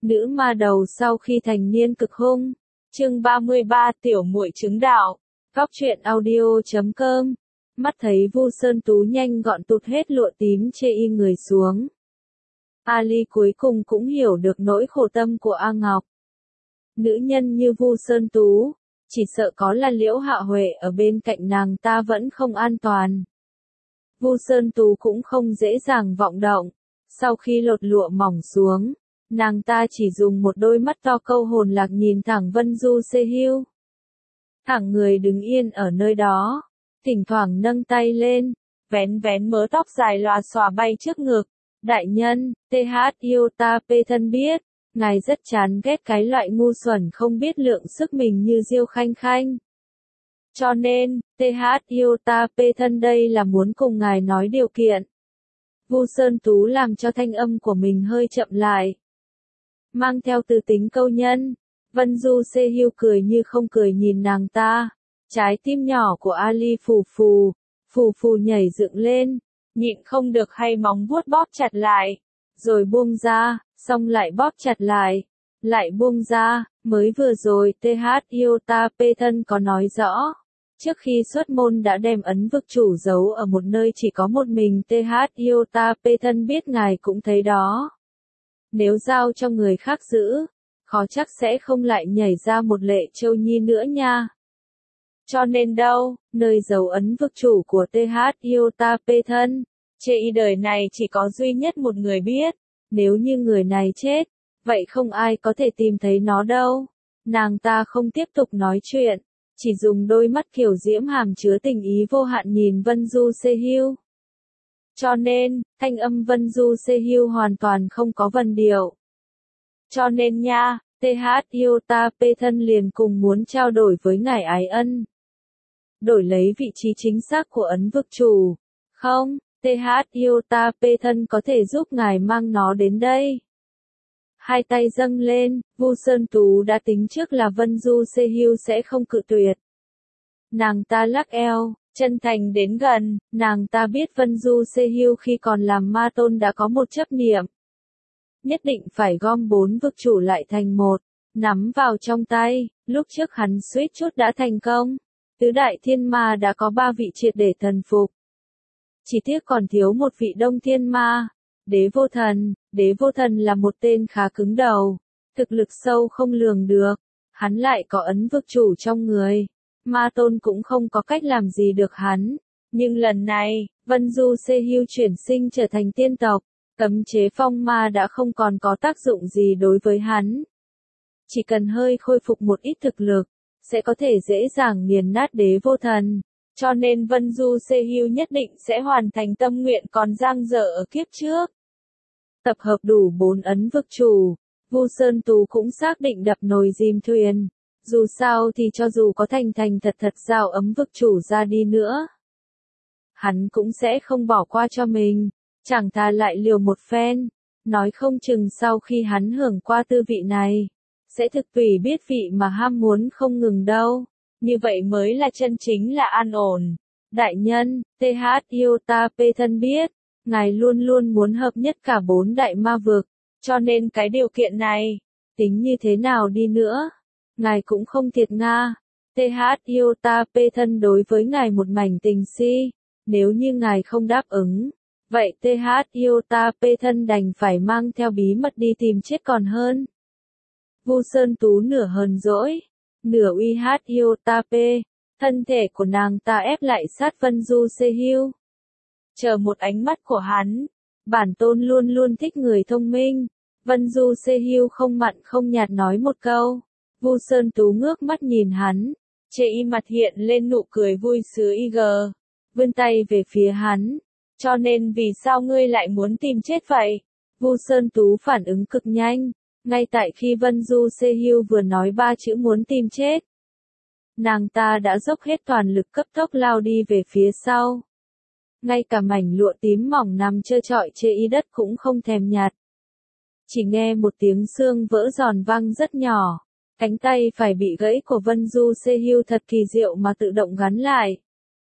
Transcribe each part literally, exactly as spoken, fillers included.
Nữ ma đầu sau khi thành niên cực hung. Chương ba mươi ba Tiểu muội chứng đạo. Góc truyện audio chấm com. Mắt thấy Vu Sơn Tú nhanh gọn tụt hết lụa tím chê y người xuống. Ali cuối cùng cũng hiểu được nỗi khổ tâm của A Ngọc. Nữ nhân như Vu Sơn Tú, chỉ sợ có là Liễu Hạ Huệ ở bên cạnh nàng ta vẫn không an toàn. Vu Sơn Tú cũng không dễ dàng vọng động. Sau khi lột lụa mỏng xuống, nàng ta chỉ dùng một đôi mắt to câu hồn lạc nhìn thẳng Vân Du Xê Hưu. Thẳng người đứng yên ở nơi đó, thỉnh thoảng nâng tay lên, vén vén mớ tóc dài lòa xòa bay trước ngực. Đại nhân, tê hát yêu ta pê thân biết, ngài rất chán ghét cái loại ngu xuẩn không biết lượng sức mình như Diêu Khanh Khanh. Cho nên, tê hát yêu ta pê thân đây là muốn cùng ngài nói điều kiện. Vu Sơn Tú làm cho thanh âm của mình hơi chậm lại. Mang theo từ tính câu nhân, Vân Du Xê Hưu cười như không cười nhìn nàng ta. Trái tim nhỏ của Ali phù phù, phù phù nhảy dựng lên, nhịn không được hay móng vuốt bóp chặt lại, rồi buông ra, xong lại bóp chặt lại, lại buông ra, mới vừa rồi tê hát yêu ta pê thân có nói rõ. Trước khi xuất môn đã đem ấn vực chủ giấu ở một nơi chỉ có một mình tê hát yêu ta pê thân biết ngài cũng thấy đó. Nếu giao cho người khác giữ, khó chắc sẽ không lại nhảy ra một Lệ Châu Nhi nữa nha. Cho nên đâu, nơi giấu ấn vực chủ của tê hát yêu ta pê thân, chê y đời này chỉ có duy nhất một người biết, nếu như người này chết, vậy không ai có thể tìm thấy nó đâu. Nàng ta không tiếp tục nói chuyện, chỉ dùng đôi mắt kiều diễm hàm chứa tình ý vô hạn nhìn Vân Du Xê Hưu. Cho nên, thanh âm Vân Du Xê Hưu hoàn toàn không có vần điệu. Cho nên nha, tê hát yêu ta pê thân liền cùng muốn trao đổi với ngài ái ân. Đổi lấy vị trí chính xác của ấn vực chủ. Không, tê hát yêu ta pê thân có thể giúp ngài mang nó đến đây. Hai tay dâng lên, Vu Sơn Tú đã tính trước là Vân Du Xê Hưu sẽ không cự tuyệt. Nàng ta lắc eo, chân thành đến gần, nàng ta biết Vân Du Xê Hưu khi còn làm ma tôn đã có một chấp niệm. Nhất định phải gom bốn vực chủ lại thành một, nắm vào trong tay, lúc trước hắn suýt chút đã thành công. Tứ đại thiên ma đã có ba vị triệt để thần phục. Chỉ tiếc còn thiếu một vị đông thiên ma, Đế Vô Thần. Đế Vô Thần là một tên khá cứng đầu, thực lực sâu không lường được, hắn lại có ấn vực chủ trong người. Ma tôn cũng không có cách làm gì được hắn. Nhưng lần này, Vân Du Xê Hưu chuyển sinh trở thành tiên tộc, cấm chế phong ma đã không còn có tác dụng gì đối với hắn. Chỉ cần hơi khôi phục một ít thực lực, sẽ có thể dễ dàng nghiền nát Đế Vô Thần. Cho nên Vân Du Xê Hưu nhất định sẽ hoàn thành tâm nguyện còn dang dở ở kiếp trước. Tập hợp đủ bốn ấn vực chủ, Vu Sơn Tú cũng xác định đập nồi dìm thuyền. Dù sao thì cho dù có thành thành thật thật giao ấm vực chủ ra đi nữa, hắn cũng sẽ không bỏ qua cho mình, chẳng thà lại liều một phen. Nói không chừng sau khi hắn hưởng qua tư vị này, sẽ thực tùy biết vị mà ham muốn không ngừng đâu. Như vậy mới là chân chính là an ổn. Đại nhân, tê hát yêu ta pê thân biết, ngài luôn luôn muốn hợp nhất cả bốn đại ma vực, cho nên cái điều kiện này, tính như thế nào đi nữa, ngài cũng không thiệt nga. tê hát yêu ta pê thân đối với ngài một mảnh tình si, nếu như ngài không đáp ứng, vậy tê hát yêu ta pê thân đành phải mang theo bí mật đi tìm chết còn hơn. Vu Sơn Tú nửa hờn dỗi, nửa uy hát yêu ta pê, thân thể của nàng ta ép lại sát Vân Du Xê Hưu. Chờ một ánh mắt của hắn, bản tôn luôn luôn thích người thông minh. Vân Du Xê Hưu không mặn không nhạt nói một câu. Vu Sơn Tú ngước mắt nhìn hắn, chê y mặt hiện lên nụ cười vui sướng y gờ, vươn tay về phía hắn. Cho nên vì sao ngươi lại muốn tìm chết vậy? Vu Sơn Tú phản ứng cực nhanh. Ngay tại khi Vân Du Xê Hưu vừa nói ba chữ muốn tìm chết, nàng ta đã dốc hết toàn lực cấp tốc lao đi về phía sau. Ngay cả mảnh lụa tím mỏng nằm trơ trọi trên y đất cũng không thèm nhặt. Chỉ nghe một tiếng xương vỡ giòn vang rất nhỏ, cánh tay phải bị gãy của Vân Du Xê Hưu thật kỳ diệu mà tự động gắn lại.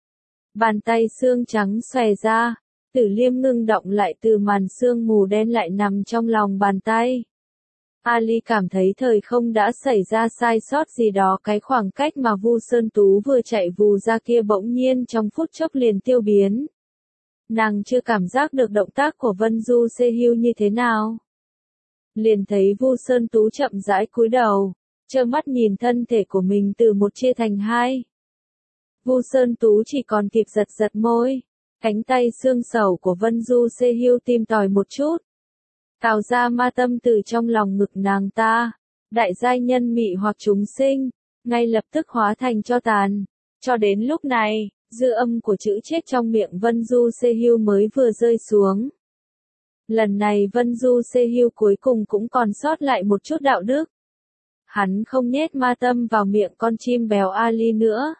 Bàn tay xương trắng xòe ra, Tử Liêm ngưng động lại từ màn xương mù đen lại nằm trong lòng bàn tay. Ali cảm thấy thời không đã xảy ra sai sót gì đó, cái khoảng cách mà Vu Sơn Tú vừa chạy vù ra kia bỗng nhiên trong phút chốc liền tiêu biến. Nàng chưa cảm giác được động tác của Vân Du Se Hưu như thế nào. Liền thấy Vu Sơn Tú chậm rãi cúi đầu, trơ mắt nhìn thân thể của mình từ một chia thành hai. Vu Sơn Tú chỉ còn kịp giật giật môi, cánh tay xương sầu của Vân Du Se Hưu tìm tòi một chút. Tạo ra ma tâm từ trong lòng ngực nàng ta, đại giai nhân mị hoặc chúng sinh, ngay lập tức hóa thành tro tàn. Cho đến lúc này, dư âm của chữ chết trong miệng Vân Du Se Hưu mới vừa rơi xuống. Lần này Vân Du Se Hưu cuối cùng cũng còn sót lại một chút đạo đức. Hắn không nhét ma tâm vào miệng con chim bèo Ali nữa,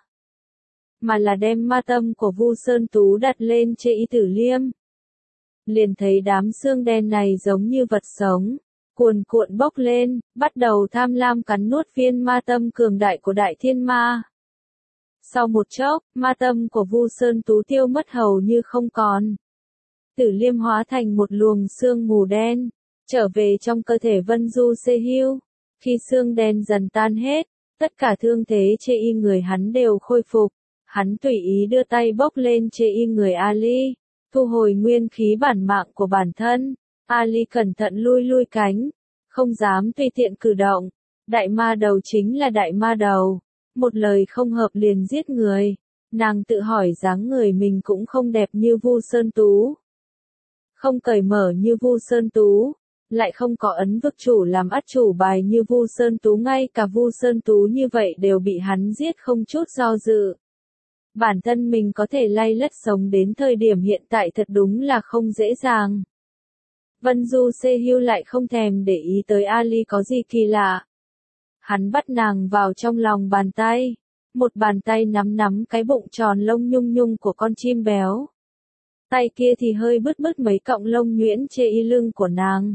mà là đem ma tâm của Vu Sơn Tú đặt lên trên y tử liêm. Liền thấy đám xương đen này giống như vật sống, cuồn cuộn bốc lên, bắt đầu tham lam cắn nuốt viên ma tâm cường đại của đại thiên ma. Sau một chốc, ma tâm của Vu Sơn Tú tiêu mất hầu như không còn. Tử liêm hóa thành một luồng xương mù đen, trở về trong cơ thể Vân Du Se Hưu. Khi xương đen dần tan hết, tất cả thương thế trên y người hắn đều khôi phục. Hắn tùy ý đưa tay bốc lên trên y người Ali, thu hồi nguyên khí bản mạng của bản thân. Ali cẩn thận lui lui cánh, không dám tùy tiện cử động. Đại ma đầu chính là đại ma đầu, một lời không hợp liền giết người. Nàng tự hỏi dáng người mình cũng không đẹp như Vu Sơn Tú, không cởi mở như Vu Sơn Tú, lại không có ấn vực chủ làm ắt chủ bài như Vu Sơn Tú, ngay cả Vu Sơn Tú như vậy đều bị hắn giết không chút do dự. Bản thân mình có thể lay lất sống đến thời điểm hiện tại thật đúng là không dễ dàng. Vân Du Se Hưu lại không thèm để ý tới Ali có gì kỳ lạ. Hắn bắt nàng vào trong lòng bàn tay, một bàn tay nắm nắm cái bụng tròn lông nhung nhung của con chim béo. Tay kia thì hơi bứt bứt mấy cọng lông nhuyễn trên y lưng của nàng.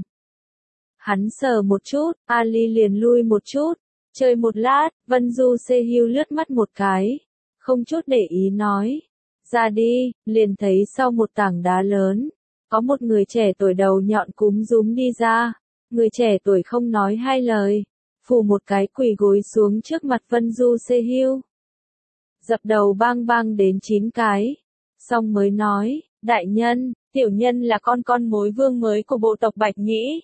Hắn sờ một chút, Ali liền lui một chút, chơi một lát, Vân Du Se Hưu lướt mắt một cái, không chút để ý nói, ra đi. Liền thấy sau một tảng đá lớn, có một người trẻ tuổi đầu nhọn cúm rúm đi ra. Người trẻ tuổi không nói hai lời, phủ một cái quỳ gối xuống trước mặt Vân Du Se Hưu. Dập đầu bang bang đến chín cái, xong mới nói, đại nhân, tiểu nhân là con con mối vương mới của bộ tộc Bạch Nhĩ.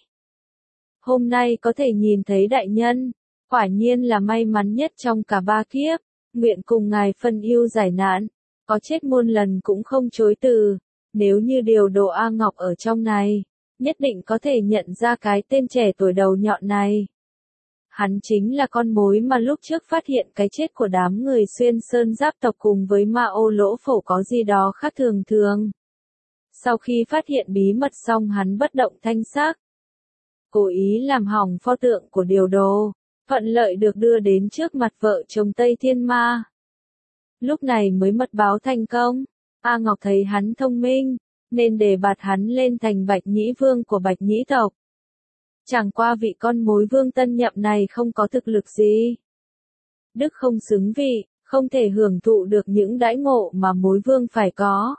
Hôm nay có thể nhìn thấy đại nhân, quả nhiên là may mắn nhất trong cả ba kiếp, nguyện cùng ngài phân ưu giải nạn, có chết muôn lần cũng không chối từ. Nếu như điều đồ A Ngọc ở trong này, nhất định có thể nhận ra cái tên trẻ tuổi đầu nhọn này. Hắn chính là con mối mà lúc trước phát hiện cái chết của đám người xuyên sơn giáp tộc cùng với ma ô lỗ phổ có gì đó khác thường thường. Sau khi phát hiện bí mật xong hắn bất động thanh sắc, cố ý làm hỏng pho tượng của điều đồ, thuận lợi được đưa đến trước mặt vợ chồng Tây Thiên Ma. Lúc này mới mật báo thành công. A Ngọc thấy hắn thông minh, nên đề bạt hắn lên thành Bạch Nhĩ Vương của Bạch Nhĩ tộc. Chẳng qua vị con mối vương tân nhậm này không có thực lực gì. Đức không xứng vị, không thể hưởng thụ được những đãi ngộ mà mối vương phải có.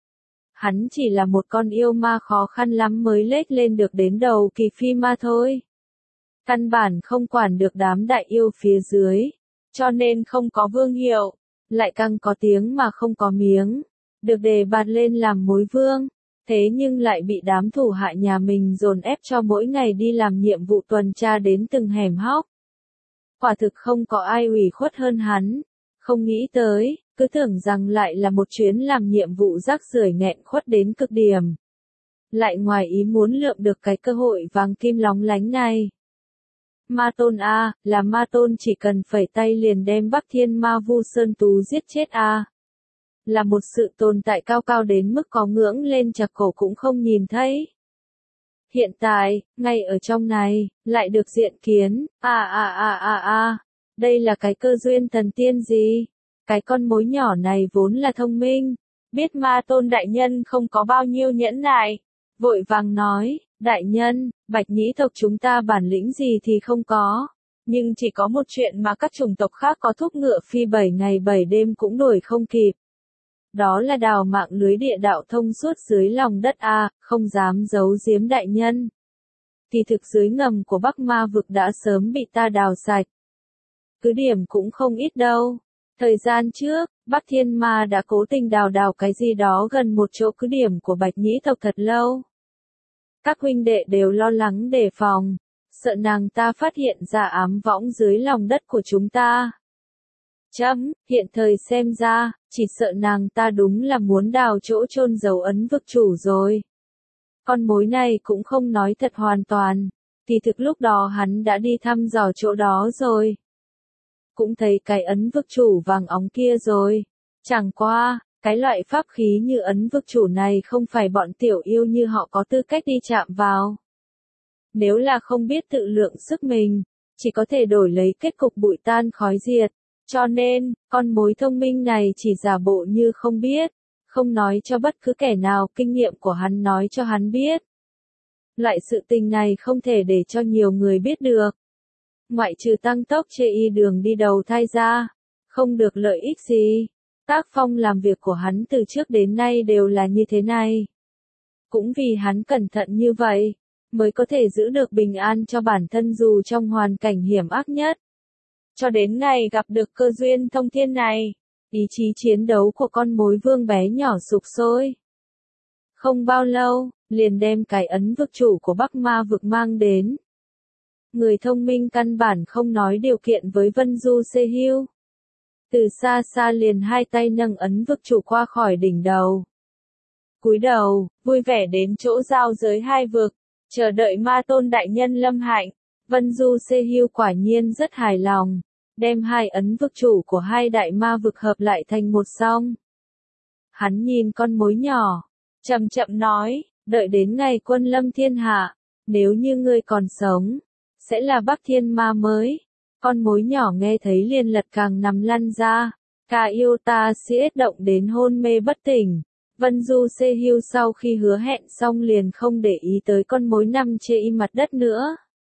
Hắn chỉ là một con yêu ma khó khăn lắm mới lết lên được đến đầu kỳ phi ma thôi. Căn bản không quản được đám đại yêu phía dưới, cho nên không có vương hiệu, lại càng có tiếng mà không có miếng. Được đề bạt lên làm mối vương, thế nhưng lại bị đám thủ hạ nhà mình dồn ép cho mỗi ngày đi làm nhiệm vụ tuần tra đến từng hẻm hóc. Quả thực không có ai ủy khuất hơn hắn, không nghĩ tới, cứ tưởng rằng lại là một chuyến làm nhiệm vụ rác rưởi nghẹn khuất đến cực điểm. Lại ngoài ý muốn lượm được cái cơ hội vàng kim lóng lánh này. Ma Tôn A, là Ma Tôn chỉ cần phẩy tay liền đem Bắc Thiên Ma Vu Sơn Tú giết chết A. Là một sự tồn tại cao cao đến mức có ngưỡng lên chặt cổ cũng không nhìn thấy. Hiện tại, ngay ở trong này, lại được diện kiến, à à à à à, đây là cái cơ duyên thần tiên gì? Cái con mối nhỏ này vốn là thông minh, biết Ma Tôn đại nhân không có bao nhiêu nhẫn nại, vội vàng nói, đại nhân, Bạch Nhĩ tộc chúng ta bản lĩnh gì thì không có, nhưng chỉ có một chuyện mà các chủng tộc khác có thúc ngựa phi bảy ngày bảy đêm cũng đuổi không kịp. Đó là đào mạng lưới địa đạo thông suốt dưới lòng đất A, không dám giấu giếm đại nhân. thì thực dưới ngầm của Bắc Ma vực đã sớm bị ta đào sạch. Cứ điểm cũng không ít đâu. Thời gian trước, Bắc Thiên Ma đã cố tình đào đào cái gì đó gần một chỗ cứ điểm của Bạch Nhĩ tộc thật lâu. Các huynh đệ đều lo lắng đề phòng, sợ nàng ta phát hiện ra ám võng dưới lòng đất của chúng ta. Chấm, hiện thời xem ra, chỉ sợ nàng ta đúng là muốn đào chỗ chôn giấu ấn vực chủ rồi. Con mối này cũng không nói thật hoàn toàn, thì thực lúc đó hắn đã đi thăm dò chỗ đó rồi. Cũng thấy cái ấn vực chủ vàng óng kia rồi. Chẳng qua, cái loại pháp khí như ấn vực chủ này không phải bọn tiểu yêu như họ có tư cách đi chạm vào. Nếu là không biết tự lượng sức mình, chỉ có thể đổi lấy kết cục bụi tan khói diệt. Cho nên, con mối thông minh này chỉ giả bộ như không biết, không nói cho bất cứ kẻ nào, kinh nghiệm của hắn nói cho hắn biết. Loại sự tình này không thể để cho nhiều người biết được. Ngoại trừ tăng tốc chê y đường đi đầu thai ra, không được lợi ích gì. Tác phong làm việc của hắn từ trước đến nay đều là như thế này. Cũng vì hắn cẩn thận như vậy, mới có thể giữ được bình an cho bản thân dù trong hoàn cảnh hiểm ác nhất. Cho đến ngày gặp được cơ duyên thông thiên này, ý chí chiến đấu của con mối vương bé nhỏ sục sôi. Không bao lâu, liền đem cái ấn vực chủ của Bắc Ma vực mang đến. Người thông minh căn bản không nói điều kiện với Vân Du Xê Hưu. Từ xa xa liền hai tay nâng ấn vực chủ qua khỏi đỉnh đầu. Cúi đầu, vui vẻ đến chỗ giao giới hai vực, chờ đợi ma tôn đại nhân lâm hạnh. Vân Du Xê Hưu quả nhiên rất hài lòng, đem hai ấn vực chủ của hai đại ma vực hợp lại thành một song. Hắn nhìn con mối nhỏ, chậm chậm nói, đợi đến ngày quân lâm thiên hạ, nếu như ngươi còn sống, sẽ là Bắc Thiên Ma mới. Con mối nhỏ nghe thấy liền lật càng nằm lăn ra, cả yêu ta siết động đến hôn mê bất tỉnh. Vân Du Xê Hưu sau khi hứa hẹn xong liền không để ý tới con mối nằm trên mặt đất nữa.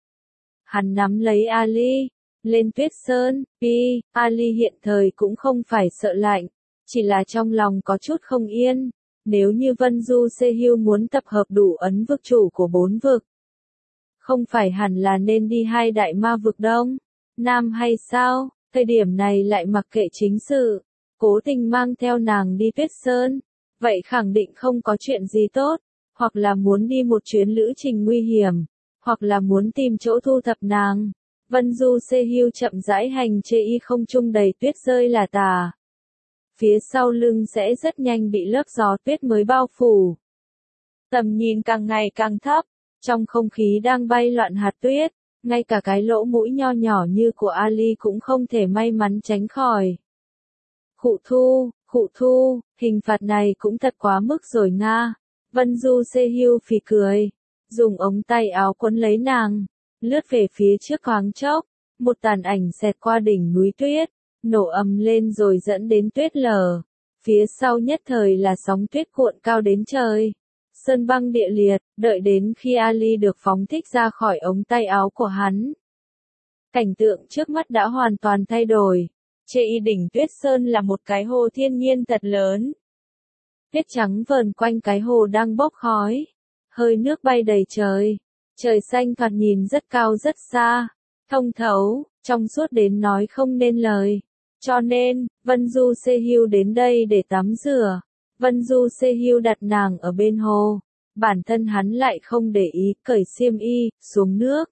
Hắn nắm lấy Ali, lên Tuyết Sơn, Pi, Ali hiện thời cũng không phải sợ lạnh, chỉ là trong lòng có chút không yên. Nếu như Vân Du Xê Hưu muốn tập hợp đủ ấn vực chủ của bốn vực, không phải hẳn là nên đi hai đại ma vực Đông, Nam hay sao? Thời điểm này lại mặc kệ chính sự, cố tình mang theo nàng đi Tuyết Sơn, vậy khẳng định không có chuyện gì tốt, hoặc là muốn đi một chuyến lữ trình nguy hiểm, hoặc là muốn tìm chỗ thu thập nàng. Vân Du Xê Hưu chậm rãi hành chê y không trung đầy tuyết rơi là tà. Phía sau lưng sẽ rất nhanh bị lớp gió tuyết mới bao phủ. Tầm nhìn càng ngày càng thấp, trong không khí đang bay loạn hạt tuyết, ngay cả cái lỗ mũi nho nhỏ như của Ali cũng không thể may mắn tránh khỏi. Khụ thu, khụ thu, hình phạt này cũng thật quá mức rồi nga. Vân Du Xê Hưu phì cười, dùng ống tay áo quấn lấy nàng, lướt về phía trước thoáng chốc, một tàn ảnh xẹt qua đỉnh núi tuyết, nổ ầm lên rồi dẫn đến tuyết lở. Phía sau nhất thời là sóng tuyết cuộn cao đến trời. Sơn băng địa liệt, đợi đến khi Ali được phóng thích ra khỏi ống tay áo của hắn. Cảnh tượng trước mắt đã hoàn toàn thay đổi. Trên đỉnh Tuyết Sơn là một cái hồ thiên nhiên thật lớn. Tuyết trắng vờn quanh cái hồ đang bốc khói. Hơi nước bay đầy trời. Trời xanh thoạt nhìn rất cao rất xa. Thông thấu, trong suốt đến nói không nên lời. Cho nên, Vân Du Xê Hưu đến đây để tắm rửa. Vân Du Xê Hưu đặt nàng ở bên hồ. Bản thân hắn lại không để ý, cởi xiêm y, xuống nước.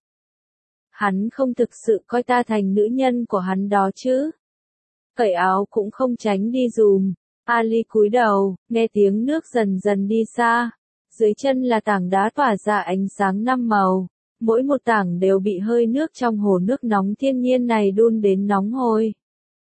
Hắn không thực sự coi ta thành nữ nhân của hắn đó chứ. Cởi áo cũng không tránh đi dùm. Ali cúi đầu, nghe tiếng nước dần dần đi xa. Dưới chân là tảng đá tỏa ra ánh sáng năm màu. Mỗi một tảng đều bị hơi nước trong hồ nước nóng thiên nhiên này đun đến nóng hôi.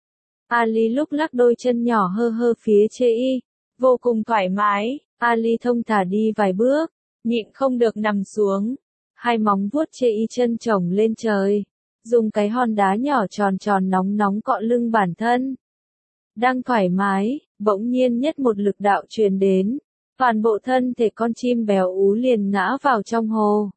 Ali lúc lắc đôi chân nhỏ hơ hơ phía chê y. Vô cùng thoải mái, Ali thông thả đi vài bước, nhịn không được nằm xuống. Hai móng vuốt chê y chân chồng lên trời, dùng cái hòn đá nhỏ tròn tròn nóng nóng cọ lưng bản thân. Đang thoải mái, bỗng nhiên nhất một lực đạo truyền đến, toàn bộ thân thể con chim béo ú liền ngã vào trong hồ.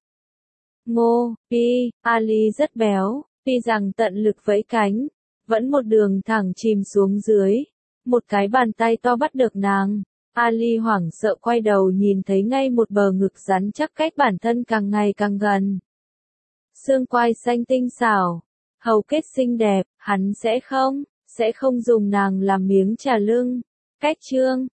Ngô, Pi, Ali rất béo, tuy rằng tận lực vẫy cánh, vẫn một đường thẳng chìm xuống dưới. Một cái bàn tay to bắt được nàng. Ali hoảng sợ quay đầu nhìn thấy ngay một bờ ngực rắn chắc cách bản thân càng ngày càng gần. xương quai xanh tinh xảo, hầu kết xinh đẹp, hắn sẽ không, sẽ không dùng nàng làm miếng trà lưng. Cách chương